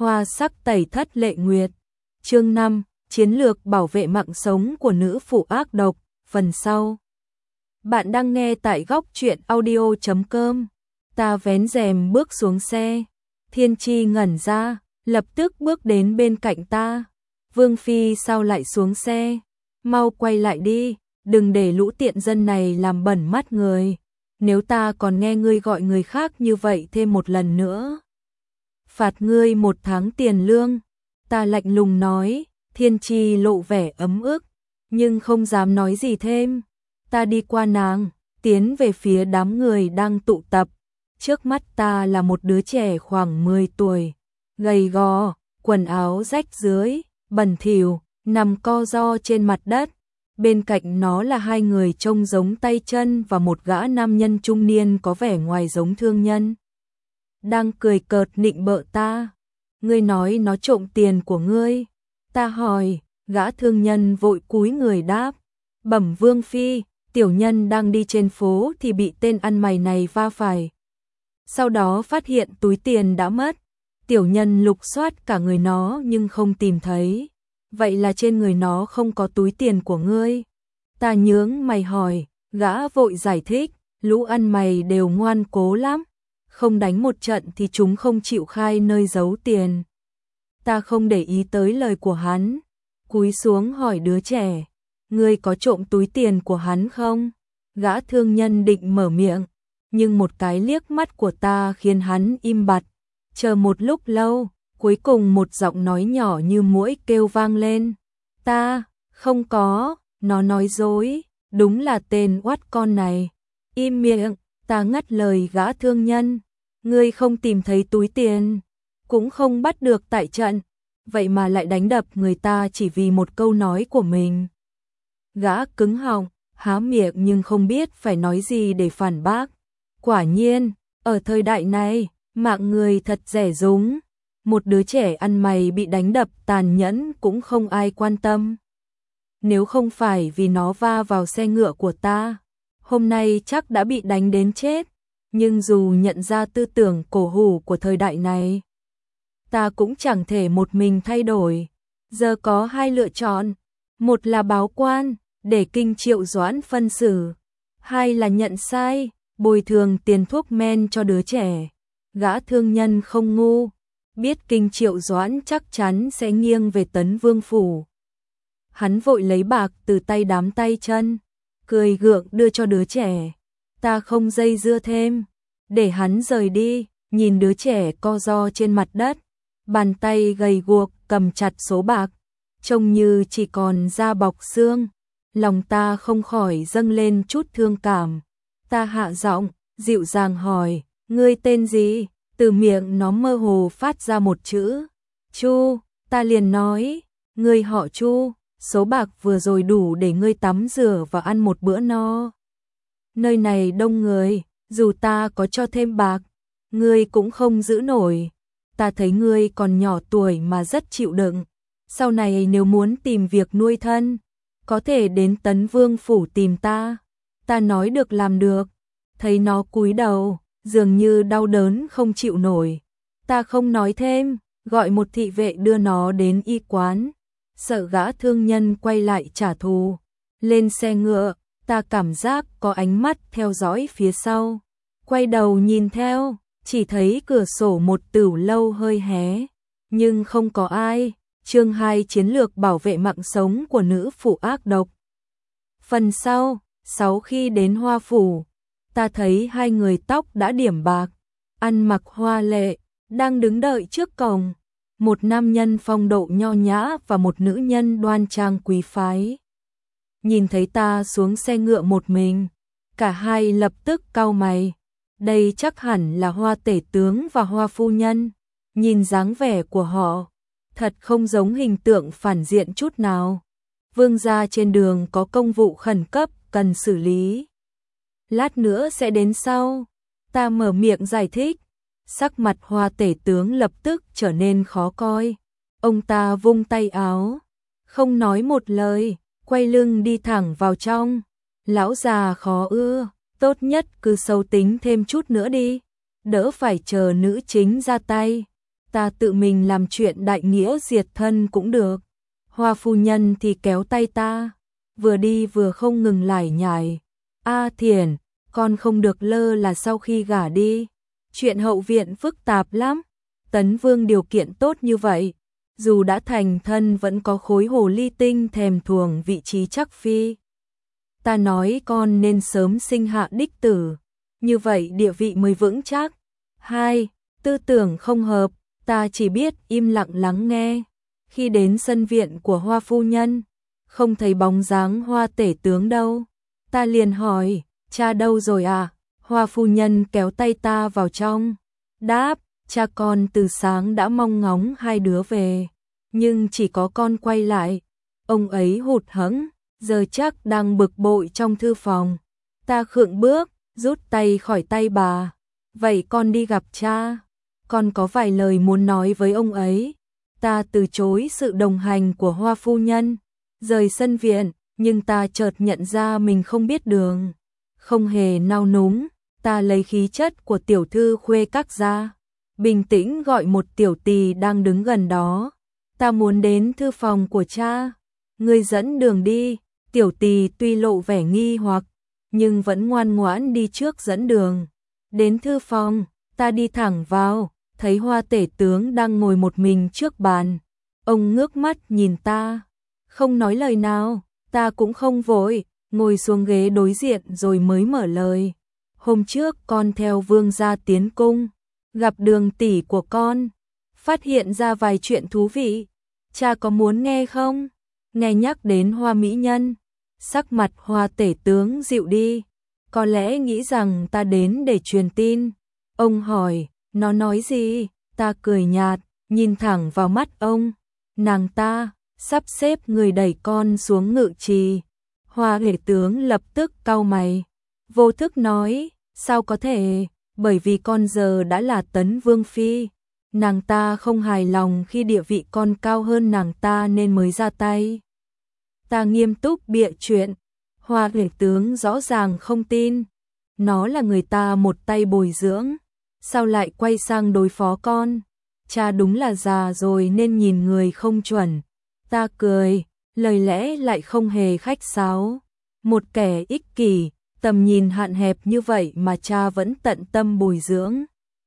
Hoa sắc tẩy thất lệ nguyệt. Chương 5, chiến lược bảo vệ mạng sống của nữ phụ ác độc, phần sau. Bạn đang nghe tại góc truyện audio.com. Ta vén rèm bước xuống xe. Thiên Chi ngẩn ra, lập tức bước đến bên cạnh ta. Vương Phi sao lại xuống xe? Mau quay lại đi, đừng để lũ tiện dân này làm bẩn mắt người. Nếu ta còn nghe ngươi gọi người khác như vậy thêm một lần nữa, phạt ngươi 1 tháng tiền lương. Ta lạnh lùng nói. Thiên Chi lộ vẻ ấm ức, nhưng không dám nói gì thêm. Ta đi qua nàng, tiến về phía đám người đang tụ tập. Trước mắt ta là một đứa trẻ khoảng 10 tuổi, gầy gò, quần áo rách rưới, bẩn thỉu, nằm co ro trên mặt đất. Bên cạnh nó là 2 người trông giống tay chân và một gã nam nhân trung niên có vẻ ngoài giống thương nhân, đang cười cợt nịnh bợ ta. Ngươi nói nó trộm tiền của ngươi? Ta hỏi. Gã thương nhân vội cúi người đáp. Bẩm Vương Phi, tiểu nhân đang đi trên phố thì bị tên ăn mày này va phải. Sau đó phát hiện túi tiền đã mất. Tiểu nhân lục soát cả người nó nhưng không tìm thấy. Vậy là trên người nó không có túi tiền của ngươi? Ta nhướng mày hỏi. Gã vội giải thích. Lũ ăn mày đều ngoan cố lắm, không đánh một trận thì chúng không chịu khai nơi giấu tiền. Ta không để ý tới lời của hắn, cúi xuống hỏi đứa trẻ. Ngươi có trộm túi tiền của hắn không? Gã thương nhân định mở miệng, nhưng một cái liếc mắt của ta khiến hắn im bặt. Chờ một lúc lâu, cuối cùng một giọng nói nhỏ như muỗi kêu vang lên. Ta, không có, nó nói dối, đúng là tên oát con này. Im miệng. Ta ngắt lời gã thương nhân. Ngươi không tìm thấy túi tiền, cũng không bắt được tại trận, vậy mà lại đánh đập người ta chỉ vì một câu nói của mình. Gã cứng họng, há miệng nhưng không biết phải nói gì để phản bác. Quả nhiên, ở thời đại này, mạng người thật rẻ rúng. Một đứa trẻ ăn mày bị đánh đập tàn nhẫn cũng không ai quan tâm. Nếu không phải vì nó va vào xe ngựa của ta, hôm nay chắc đã bị đánh đến chết. Nhưng dù nhận ra tư tưởng cổ hủ của thời đại này, ta cũng chẳng thể một mình thay đổi. Giờ có 2 lựa chọn. Một là báo quan, để Kinh Triệu Doãn phân xử. 2 là nhận sai, bồi thường tiền thuốc men cho đứa trẻ. Gã thương nhân không ngu, biết Kinh Triệu Doãn chắc chắn sẽ nghiêng về Tấn Vương phủ. Hắn vội lấy bạc từ tay đám tay chân, cười gượng đưa cho đứa trẻ. Ta không dây dưa thêm, để hắn rời đi. Nhìn đứa trẻ co ro trên mặt đất, bàn tay gầy guộc cầm chặt số bạc, trông như chỉ còn da bọc xương. Lòng ta không khỏi dâng lên chút thương cảm. Ta hạ giọng, dịu dàng hỏi, ngươi tên gì? Từ miệng nó mơ hồ phát ra một chữ, Chu. Ta liền nói, ngươi họ Chu, số bạc vừa rồi đủ để ngươi tắm rửa và ăn một bữa no. Nơi này đông người, dù ta có cho thêm bạc, ngươi cũng không giữ nổi. Ta thấy ngươi còn nhỏ tuổi mà rất chịu đựng. Sau này nếu muốn tìm việc nuôi thân, có thể đến Tấn Vương phủ tìm ta. Ta nói được làm được. Thấy nó cúi đầu, dường như đau đớn không chịu nổi. Ta không nói thêm, gọi một thị vệ đưa nó đến y quán. Sợ gã thương nhân quay lại trả thù. Lên xe ngựa, ta cảm giác có ánh mắt theo dõi phía sau. Quay đầu nhìn theo, chỉ thấy cửa sổ một tửu lâu hơi hé, nhưng không có ai. Chương 2, chiến lược bảo vệ mạng sống của nữ phụ ác độc. Phần sau. Sau khi đến Hoa phủ, ta thấy 2 người tóc đã điểm bạc, ăn mặc hoa lệ, đang đứng đợi trước cổng. Một nam nhân phong độ nho nhã và một nữ nhân đoan trang quý phái. Nhìn thấy ta xuống xe ngựa một mình, cả hai lập tức cau mày. Đây chắc hẳn là Hoa tể tướng và Hoa phu nhân. Nhìn dáng vẻ của họ, thật không giống hình tượng phản diện chút nào. Vương gia trên đường có công vụ khẩn cấp cần xử lý, lát nữa sẽ đến sau. Ta mở miệng giải thích. Sắc mặt Hoa tể tướng lập tức trở nên khó coi. Ông ta vung tay áo, không nói một lời, quay lưng đi thẳng vào trong. Lão già khó ưa, tốt nhất cứ sâu tính thêm chút nữa đi, đỡ phải chờ nữ chính ra tay. ta tự mình làm chuyện đại nghĩa diệt thân cũng được. Hoa phu nhân thì kéo tay ta, vừa đi vừa không ngừng lải nhải. A Thiển, con không được lơ là sau khi gả đi. Chuyện hậu viện phức tạp lắm. Tấn Vương điều kiện tốt như vậy, dù đã thành thân vẫn có khối hồ ly tinh thèm thuồng vị trí chắc phi. Ta nói con nên sớm sinh hạ đích tử, như vậy địa vị mới vững chắc. 2. Tư tưởng không hợp, ta chỉ biết im lặng lắng nghe. Khi đến sân viện của Hoa phu nhân, không thấy bóng dáng Hoa tể tướng đâu. Ta liền hỏi, cha đâu rồi à? Hoa phu nhân kéo tay ta vào trong, đáp, cha con từ sáng đã mong ngóng hai đứa về, nhưng chỉ có con quay lại. Ông ấy hụt hẫng, giờ chắc đang bực bội trong thư phòng. Ta khựng bước, rút tay khỏi tay bà. Vậy con đi gặp cha, con có vài lời muốn nói với ông ấy. Ta từ chối sự đồng hành của Hoa phu nhân, rời sân viện, nhưng ta chợt nhận ra mình không biết đường. Không hề nao núng, ta lấy khí chất của tiểu thư khuê các ra, bình tĩnh gọi một tiểu tỳ đang đứng gần đó. Ta muốn đến thư phòng của cha, ngươi dẫn đường đi. Tiểu tỳ tuy lộ vẻ nghi hoặc, nhưng vẫn ngoan ngoãn đi trước dẫn đường. Đến thư phòng, ta đi thẳng vào, thấy Hoa tể tướng đang ngồi một mình trước bàn. Ông ngước mắt nhìn ta, không nói lời nào. Ta cũng không vội, ngồi xuống ghế đối diện rồi mới mở lời. Hôm trước con theo vương gia tiến cung, gặp Đường tỷ của con, phát hiện ra vài chuyện thú vị. Cha có muốn nghe không? Nghe nhắc đến Hoa mỹ nhân, sắc mặt Hoa tể tướng dịu đi, có lẽ nghĩ rằng ta đến để truyền tin. Ông hỏi, nó nói gì? Ta cười nhạt, nhìn thẳng vào mắt ông. Nàng ta sắp xếp người đẩy con xuống ngự trì. Hoa tể tướng lập tức cau mày, vô thức nói, sao có thể, bởi vì con giờ đã là Tấn Vương phi. Nàng ta không hài lòng khi địa vị con cao hơn nàng ta nên mới ra tay. Ta nghiêm túc bịa chuyện. Hoa tể tướng rõ ràng không tin. Nó là người ta một tay bồi dưỡng, sao lại quay sang đối phó con? Cha đúng là già rồi nên nhìn người không chuẩn. Ta cười, lời lẽ lại không hề khách sáo. Một kẻ ích kỷ, tầm nhìn hạn hẹp như vậy mà cha vẫn tận tâm bồi dưỡng.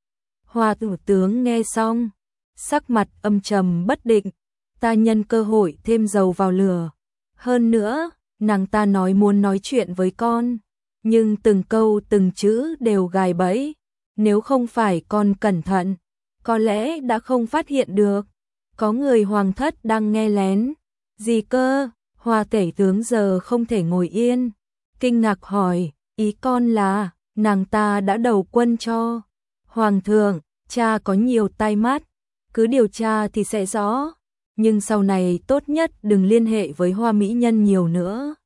Hoa tể tướng nghe xong, sắc mặt âm trầm bất định. Ta nhân cơ hội thêm dầu vào lửa. Hơn nữa, nàng ta nói muốn nói chuyện với con, nhưng từng câu từng chữ đều gài bẫy. Nếu không phải con cẩn thận, có lẽ đã không phát hiện được. Có người hoàng thất đang nghe lén. Gì cơ? Hoa tể tướng giờ không thể ngồi yên, kinh ngạc hỏi, ý con là nàng ta đã đầu quân cho hoàng thượng? Cha có nhiều tai mắt, cứ điều tra thì sẽ rõ, nhưng sau này tốt nhất đừng liên hệ với Hoa mỹ nhân nhiều nữa.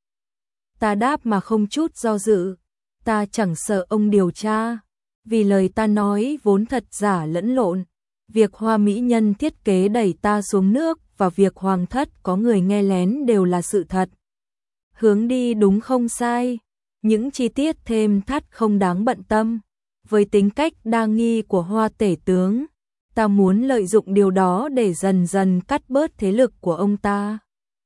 Ta đáp mà không chút do dự, ta chẳng sợ ông điều tra, vì lời ta nói vốn thật giả lẫn lộn. Việc Hoa mỹ nhân thiết kế đẩy ta xuống nước và việc hoàng thất có người nghe lén đều là sự thật. Hướng đi đúng không sai, những chi tiết thêm thắt không đáng bận tâm. Với tính cách đa nghi của Hoa tể tướng, ta muốn lợi dụng điều đó để dần dần cắt bớt thế lực của ông ta.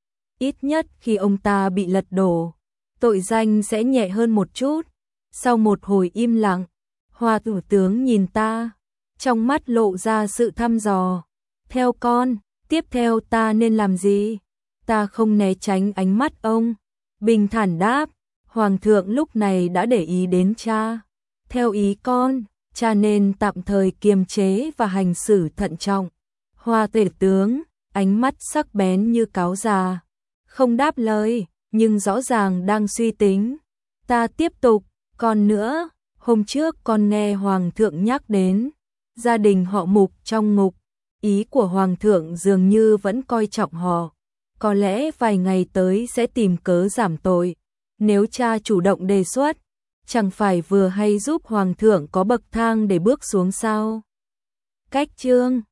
Ít nhất khi ông ta bị lật đổ, tội danh sẽ nhẹ hơn một chút. Sau một hồi im lặng, Hoa tể tướng nhìn ta, trong mắt lộ ra sự thăm dò. Theo con, tiếp theo ta nên làm gì? Ta không né tránh ánh mắt ông, bình thản đáp, hoàng thượng lúc này đã để ý đến cha. Theo ý con, cha nên tạm thời kiềm chế và hành xử thận trọng. Hoa tể tướng, ánh mắt sắc bén như cáo già, không đáp lời, nhưng rõ ràng đang suy tính. Ta tiếp tục, còn nữa, hôm trước con nghe hoàng thượng nhắc đến gia đình họ Mục trong ngục. Ý của hoàng thượng dường như vẫn coi trọng họ, có lẽ vài ngày tới sẽ tìm cớ giảm tội. Nếu cha chủ động đề xuất, chẳng phải vừa hay giúp hoàng thượng có bậc thang để bước xuống sao? Cách chương